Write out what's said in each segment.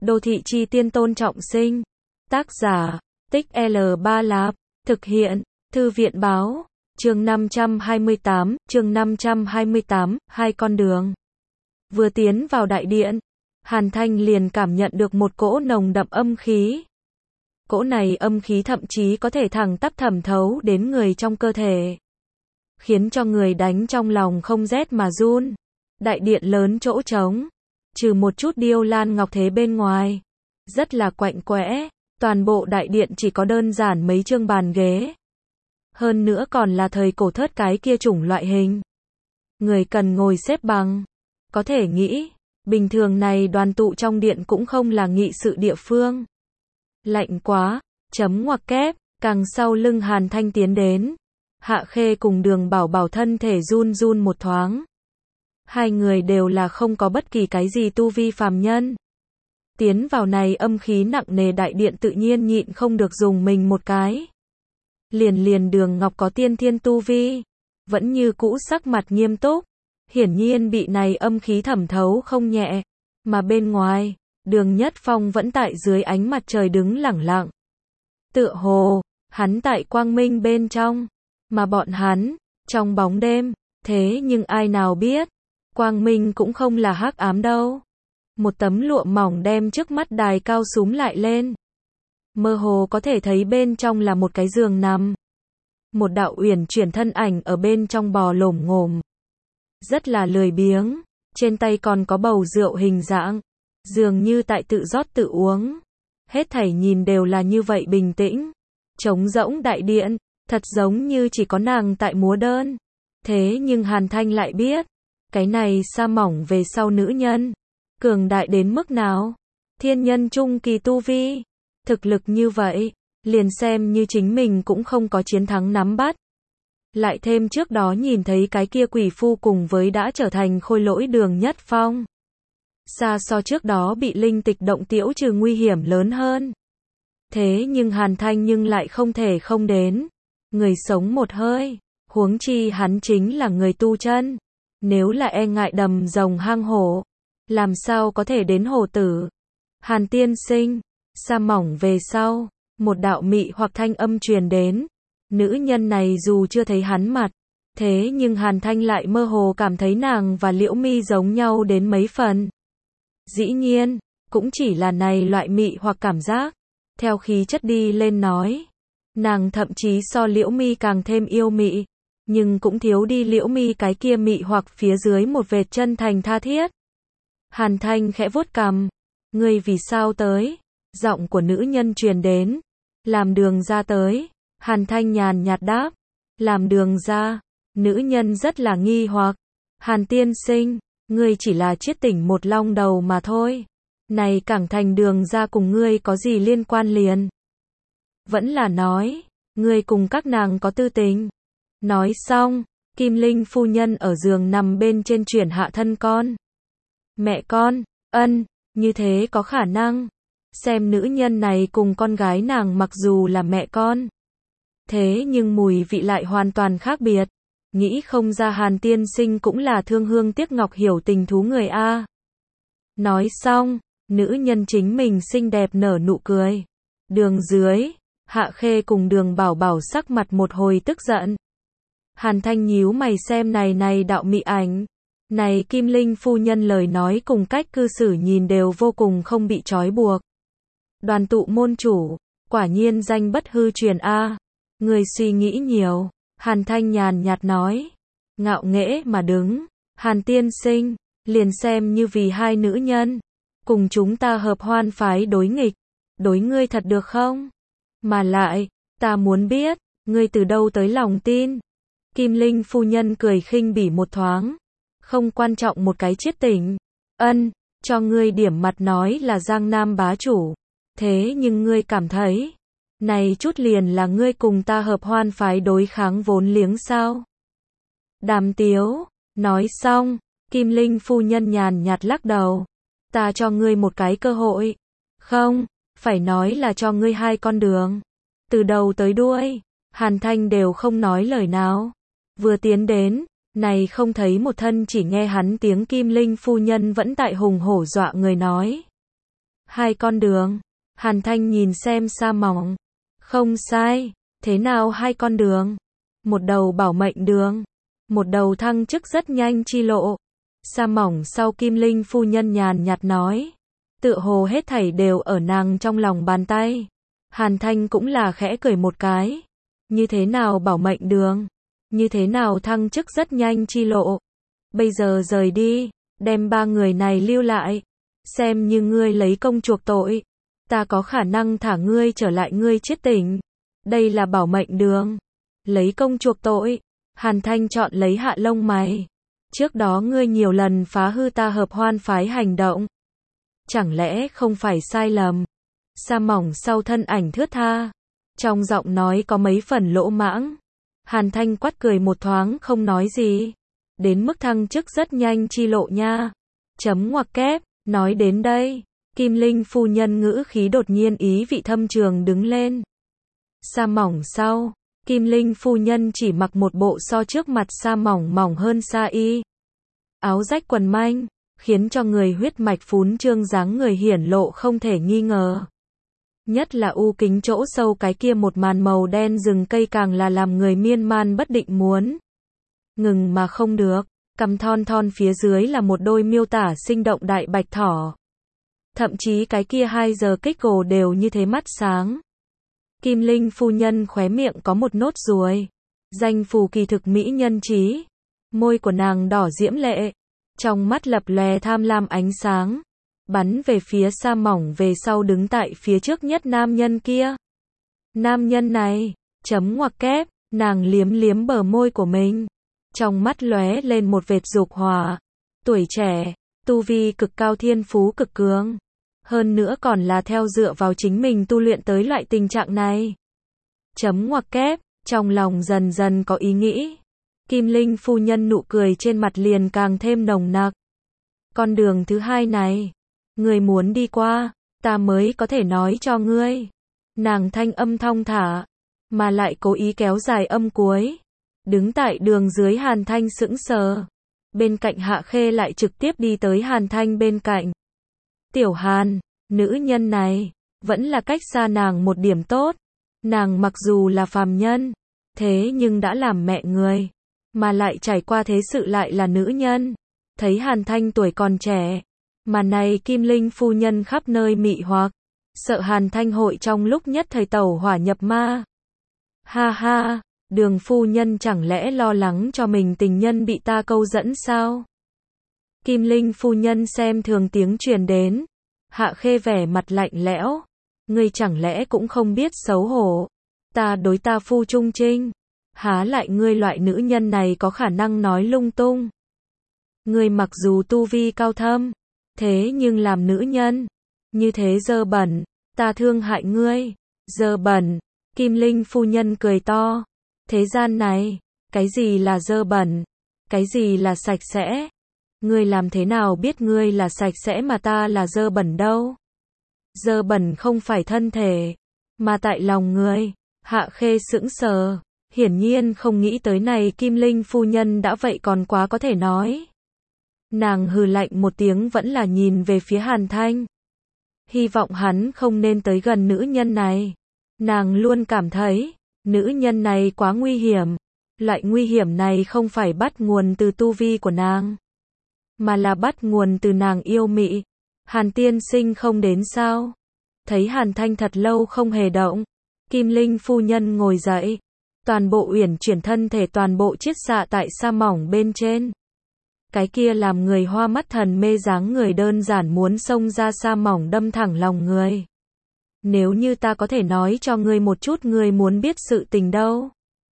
Đô thị chi tiên Tôn Trọng Sinh. Tác giả, Tích L3 Lạp. Thực hiện, Thư viện Báo. Chương 528, hai con đường. Vừa tiến vào đại điện, Hàn Thanh liền cảm nhận được một cỗ nồng đậm âm khí. Cỗ này âm khí thậm chí có thể thẳng tắp thẩm thấu đến người trong cơ thể, khiến cho người đánh trong lòng không rét mà run. Đại điện lớn chỗ trống, trừ một chút điêu lan ngọc thế bên ngoài, rất là quạnh quẽ, toàn bộ đại điện chỉ có đơn giản mấy chương bàn ghế. Hơn nữa còn là thời cổ thớt cái kia chủng loại hình. Người cần ngồi xếp bằng. Có thể nghĩ, bình thường này đoàn tụ trong điện cũng không là nghị sự địa phương. Lạnh quá, chấm ngoặc kép, càng sau lưng Hàn Thanh tiến đến. Hạ Khê cùng Đường Bảo Bảo thân thể run run một thoáng. Hai người đều là không có bất kỳ cái gì tu vi phàm nhân. Tiến vào này âm khí nặng nề đại điện tự nhiên nhịn không được dùng mình một cái. Liền Đường Ngọc có tiên thiên tu vi, vẫn như cũ sắc mặt nghiêm túc, hiển nhiên bị này âm khí thẩm thấu không nhẹ, mà bên ngoài, Đường Nhất Phong vẫn tại dưới ánh mặt trời đứng lẳng lặng. Tựa hồ, hắn tại quang minh bên trong, mà bọn hắn, trong bóng đêm, thế nhưng ai nào biết, quang minh cũng không là hắc ám đâu. Một tấm lụa mỏng đem trước mắt đài cao súm lại lên. Mơ hồ có thể thấy bên trong là một cái giường nằm. Một đạo uyển chuyển thân ảnh ở bên trong bò lổm ngổm. Rất là lười biếng, trên tay còn có bầu rượu hình dạng, dường như tại tự rót tự uống. Hết thảy nhìn đều là như vậy bình tĩnh. Trống rỗng đại điện, thật giống như chỉ có nàng tại múa đơn. Thế nhưng Hàn Thanh lại biết, cái này sa mỏng về sau nữ nhân, cường đại đến mức nào? Thiên nhân trung kỳ tu vi. Thực lực như vậy, liền xem như chính mình cũng không có chiến thắng nắm bắt. Lại thêm trước đó nhìn thấy cái kia quỷ phu cùng với đã trở thành khôi lỗi Đường Nhất Phong. Xa so trước đó bị linh tịch động tiễu trừ nguy hiểm lớn hơn. Thế nhưng Hàn Thanh nhưng lại không thể không đến. Người sống một hơi, huống chi hắn chính là người tu chân. Nếu là e ngại đầm rồng hang hổ, làm sao có thể đến hổ tử? Hàn tiên sinh, sa mỏng về sau, một đạo mị hoặc thanh âm truyền đến. Nữ nhân này dù chưa thấy hắn mặt, thế nhưng Hàn Thanh lại mơ hồ cảm thấy nàng và Liễu Mi giống nhau đến mấy phần. Dĩ nhiên, cũng chỉ là này loại mị hoặc cảm giác. Theo khí chất đi lên nói, nàng thậm chí so Liễu Mi càng thêm yêu mị, nhưng cũng thiếu đi Liễu Mi cái kia mị hoặc phía dưới một vệt chân thành tha thiết. Hàn Thanh khẽ vuốt cằm, ngươi vì sao tới? Giọng của nữ nhân truyền đến. Làm Đường ra tới. Hàn Thanh nhàn nhạt đáp. Làm Đường ra. Nữ nhân rất là nghi hoặc. Hàn tiên sinh, ngươi chỉ là chiết tỉnh một long đầu mà thôi. Này Cảng Thành Đường ra cùng ngươi có gì liên quan liền? Vẫn là nói, ngươi cùng các nàng có tư tình. Nói xong, Kim Linh phu nhân ở giường nằm bên trên chuyển hạ thân con. Mẹ con, ân, như thế có khả năng. Xem nữ nhân này cùng con gái nàng mặc dù là mẹ con, thế nhưng mùi vị lại hoàn toàn khác biệt. Nghĩ không ra Hàn tiên sinh cũng là thương hương tiếc ngọc hiểu tình thú người a. Nói xong, nữ nhân chính mình xinh đẹp nở nụ cười. Đường dưới, Hạ Khê cùng Đường Bảo Bảo sắc mặt một hồi tức giận. Hàn Thanh nhíu mày xem này đạo mị ảnh. Này Kim Linh phu nhân lời nói cùng cách cư xử nhìn đều vô cùng không bị trói buộc. Đoàn tụ môn chủ, quả nhiên danh bất hư truyền a. Người suy nghĩ nhiều. Hàn Thanh nhàn nhạt nói. Ngạo nghễ mà đứng. Hàn tiên sinh, liền xem như vì hai nữ nhân, cùng chúng ta hợp hoan phái đối nghịch. Đối ngươi thật được không? Mà lại, ta muốn biết, ngươi từ đâu tới lòng tin? Kim Linh phu nhân cười khinh bỉ một thoáng. Không quan trọng một cái chiết tỉnh. Ân, cho ngươi điểm mặt nói là Giang Nam bá chủ. Thế nhưng ngươi cảm thấy, này chút liền là ngươi cùng ta hợp hoan phái đối kháng vốn liếng sao? Đàm tiếu, nói xong, Kim Linh phu nhân nhàn nhạt lắc đầu. Ta cho ngươi một cái cơ hội. Không, phải nói là cho ngươi hai con đường. Từ đầu tới đuôi, Hàn Thanh đều không nói lời nào. Vừa tiến đến, này không thấy một thân chỉ nghe hắn tiếng Kim Linh phu nhân vẫn tại hùng hổ dọa người nói. Hai con đường. Hàn Thanh nhìn xem Sa Mỏng. Không sai, thế nào hai con đường? Một đầu bảo mệnh đường, một đầu thăng chức rất nhanh chi lộ. Sa Mỏng sau Kim Linh phu nhân nhàn nhạt nói. Tựa hồ hết thảy đều ở nàng trong lòng bàn tay. Hàn Thanh cũng là khẽ cười một cái. Như thế nào bảo mệnh đường? Như thế nào thăng chức rất nhanh chi lộ? Bây giờ rời đi, đem ba người này lưu lại. Xem như ngươi lấy công chuộc tội. Ta có khả năng thả ngươi trở lại ngươi chết tỉnh. Đây là bảo mệnh đường. Lấy công chuộc tội. Hàn Thanh chọn lấy hạ lông mày. Trước đó ngươi nhiều lần phá hư ta hợp hoan phái hành động. Chẳng lẽ không phải sai lầm? Sa Mỏng sau thân ảnh thướt tha. Trong giọng nói có mấy phần lỗ mãng. Hàn Thanh quát cười một thoáng không nói gì. Đến mức thăng chức rất nhanh chi lộ nha. Chấm ngoặc kép. Nói đến đây, Kim Linh phu nhân ngữ khí đột nhiên ý vị thâm trường đứng lên. Sa Mỏng sau, Kim Linh phu nhân chỉ mặc một bộ so trước mặt Sa Mỏng mỏng hơn sa y. Áo rách quần manh, khiến cho người huyết mạch phún trương dáng người hiển lộ không thể nghi ngờ. Nhất là u kính chỗ sâu cái kia một màn màu đen rừng cây càng là làm người miên man bất định muốn ngừng mà không được. Cằm thon thon phía dưới là một đôi miêu tả sinh động đại bạch thỏ. Thậm chí cái kia 2 giờ kích gồ đều như thế mắt sáng. Kim Linh phu nhân khóe miệng có một nốt ruồi. Danh phù kỳ thực mỹ nhân trí. Môi của nàng đỏ diễm lệ. Trong mắt lập lòe tham lam ánh sáng. Bắn về phía Sa Mỏng về sau đứng tại phía trước nhất nam nhân kia. Nam nhân này, chấm ngoặc kép, nàng liếm liếm bờ môi của mình. Trong mắt lóe lên một vệt dục hỏa. Tuổi trẻ, tu vi cực cao thiên phú cực cường. Hơn nữa còn là theo dựa vào chính mình tu luyện tới loại tình trạng này. Chấm ngoặc kép, trong lòng dần dần có ý nghĩ. Kim Linh phu nhân nụ cười trên mặt liền càng thêm nồng nặc. Con đường thứ hai này, ngươi muốn đi qua, ta mới có thể nói cho ngươi. Nàng thanh âm thong thả, mà lại cố ý kéo dài âm cuối. Đứng tại đường dưới Hàn Thanh sững sờ. Bên cạnh Hạ Khê lại trực tiếp đi tới Hàn Thanh bên cạnh. Tiểu Hàn, nữ nhân này, vẫn là cách xa nàng một điểm tốt. Nàng mặc dù là phàm nhân, thế nhưng đã làm mẹ người. Mà lại trải qua thế sự lại là nữ nhân. Thấy Hàn Thanh tuổi còn trẻ. Mà này Kim Linh phu nhân khắp nơi mị hoặc. Sợ Hàn Thanh hội trong lúc nhất thời tẩu hỏa nhập ma. Ha ha. Đường phu nhân chẳng lẽ lo lắng cho mình tình nhân bị ta câu dẫn sao? Kim Linh phu nhân xem thường tiếng truyền đến. Hạ Khê vẻ mặt lạnh lẽo. Ngươi chẳng lẽ cũng không biết xấu hổ? Ta đối ta phu trung trinh. Há lại ngươi loại nữ nhân này có khả năng nói lung tung. Ngươi mặc dù tu vi cao thâm, thế nhưng làm nữ nhân, như thế dơ bẩn, ta thương hại ngươi. Dơ bẩn, Kim Linh phu nhân cười to. Thế gian này, cái gì là dơ bẩn? Cái gì là sạch sẽ? Ngươi làm thế nào biết ngươi là sạch sẽ mà ta là dơ bẩn đâu? Dơ bẩn không phải thân thể, mà tại lòng ngươi. Hạ Khê sững sờ, hiển nhiên không nghĩ tới này Kim Linh phu nhân đã vậy còn quá có thể nói. Nàng hừ lạnh một tiếng vẫn là nhìn về phía Hàn Thanh. Hy vọng hắn không nên tới gần nữ nhân này. Nàng luôn cảm thấy, nữ nhân này quá nguy hiểm. Loại nguy hiểm này không phải bắt nguồn từ tu vi của nàng, mà là bắt nguồn từ nàng yêu mị. Hàn tiên sinh không đến sao? Thấy Hàn Thanh thật lâu không hề động, Kim Linh phu nhân ngồi dậy. Toàn bộ uyển chuyển thân thể toàn bộ chiết xạ tại sa mỏng bên trên. Cái kia làm người hoa mắt thần mê dáng người đơn giản muốn xông ra sa mỏng đâm thẳng lòng người. Nếu như ta có thể nói cho ngươi một chút ngươi muốn biết sự tình đâu.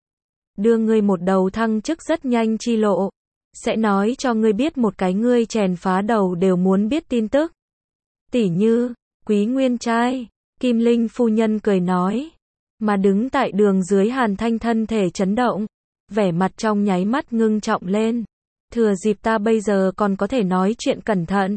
Đưa ngươi một đầu thăng chức rất nhanh chi lộ. Sẽ nói cho ngươi biết một cái ngươi chèn phá đầu đều muốn biết tin tức. Tỉ như, quý nguyên trai, Kim Linh phu nhân cười nói. Mà đứng tại đường dưới Hàn Thanh thân thể chấn động. Vẻ mặt trong nháy mắt ngưng trọng lên. Thừa dịp ta bây giờ còn có thể nói chuyện cẩn thận.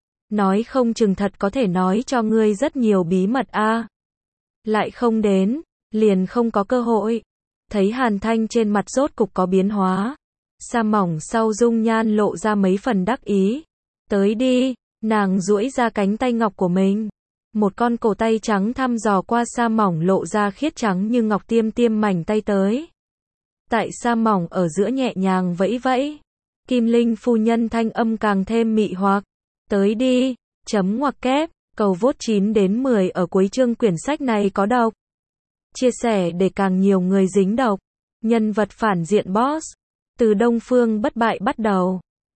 Nói không chừng thật có thể nói cho ngươi rất nhiều bí mật a. Lại không đến, liền không có cơ hội. Thấy Hàn Thanh trên mặt rốt cục có biến hóa. Sa mỏng sau dung nhan lộ ra mấy phần đắc ý. Tới đi, nàng duỗi ra cánh tay ngọc của mình. Một con cổ tay trắng thăm dò qua sa mỏng lộ ra khiết trắng như ngọc, tiêm tiêm mảnh tay tới. Tại sa mỏng ở giữa nhẹ nhàng vẫy vẫy. Kim Linh phu nhân thanh âm càng thêm mị hoặc. Tới đi, chấm ngoặc kép, cầu vote 9 đến 10 ở cuối chương quyển sách này có độc. Chia sẻ để càng nhiều người dính độc. Nhân vật phản diện boss. Từ Đông Phương bất bại bắt đầu.